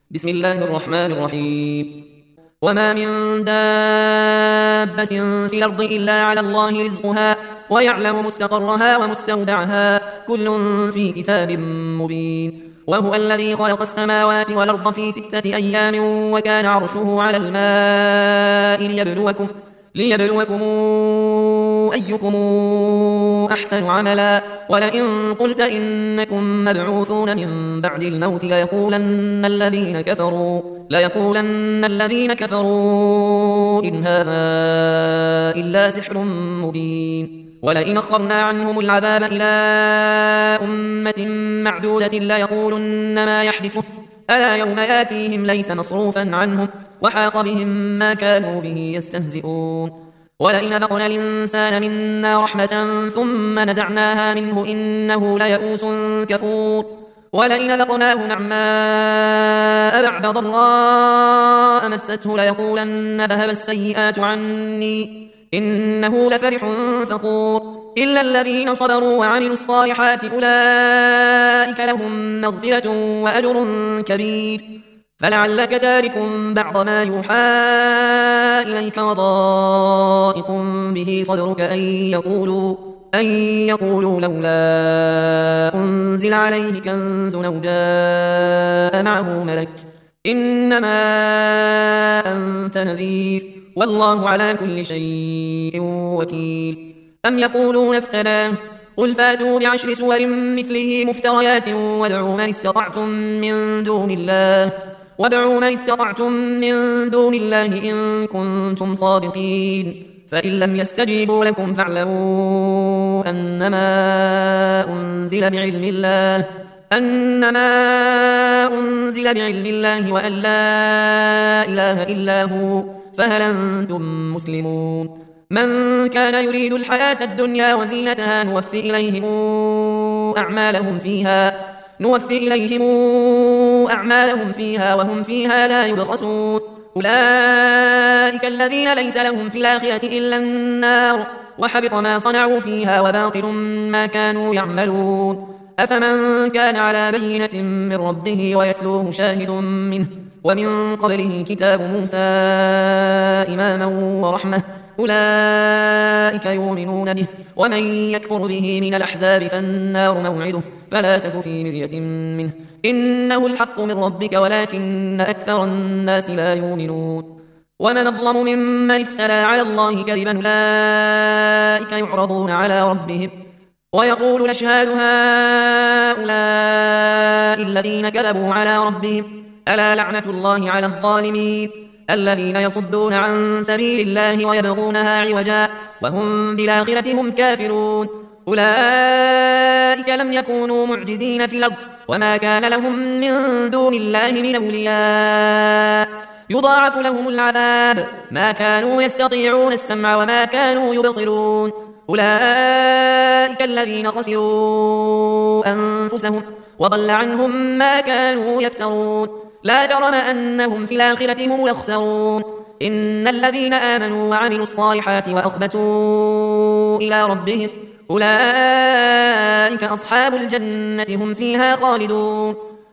بسم الله الرحمن الرحيم. وما من دابة في الأرض إلا على الله رزقها ويعلم مستقرها ومستودعها كل في كتاب مبين. وهو الذي خلق السماوات والأرض في 6 أيام وكان عرشه على الماء ليبلوكم أيكم أحسن عملا. ولئن قلت إنكم مبعوثون من بعد الموت ليقولن الذين كفروا إن هذا إلا سحر مبين. ولئن أخرنا عنهم العذاب إلى أمة معدودة ليقولن ما يحدثه ألا يوم ياتيهم ليس مصروفا عنهم وحاق بهم ما كانوا به يستهزئون. ولئن أذقنا الإنسان منا رحمة ثم نزعناها منه إنه ليئوس كفور. ولئن أذقناه نعماء بعد ضراء مسته ليقولن ذهب السيئات عني إنه لفرح فخور. إلا الذين صبروا وعملوا الصالحات أولئك لهم مغفرة وأجر كبير. فلعلك تارك بعض ما يوحى إليك وضائق به صدرك أن يقولوا لولا أنزل عليه كنز أو جاء معه ملك إنما أنت نذير والله على كل شيء وكيل. أم يقولون افتراه قل فاتوا ب10 سور مثله مفتريات وادعوا من استطعتم من دون الله إن كنتم صادقين. فإن لم يستجيبوا لكم فاعلموا أنما أنزل بعلم الله وأن لا إله إلا هو فهل أنتم مسلمون. من كان يريد الحياة الدنيا وزينتها نوفي إليهم أعمالهم فيها وهم فيها لا يبخسون. أولئك الذين ليس لهم في الآخرة إلا النار وحبط ما صنعوا فيها وباطل ما كانوا يعملون. أفمن كان على بينة من ربه ويتلوه شاهد منه ومن قبله كتاب موسى إماما ورحمة أولئك يؤمنون به. ومن يكفر به من الأحزاب فالنار موعده فلا تك في مرية منه إنه الحق من ربك ولكن أكثر الناس لا يؤمنون. ومن أظلم ممن افترى على الله كذبا أولئك يعرضون على ربهم ويقول الأشهاد هؤلاء الذين كذبوا على ربهم ألا لعنة الله على الظالمين الذين يصدون عن سبيل الله ويبغونها عوجا وهم بالآخرة هم كافرون. أولئك لم يكونوا معجزين في الأرض وما كان لهم من دون الله من أولياء يضاعف لهم العذاب ما كانوا يستطيعون السمع وما كانوا يبصرون. أولئك الذين خسروا أنفسهم وضل عنهم ما كانوا يفترون. لا جرم أنهم في الآخرة هم الأخسرون. إن الذين آمنوا وعملوا الصالحات وأخبتوا إلى ربهم أولئك أصحاب الجنة هم فيها خالدون.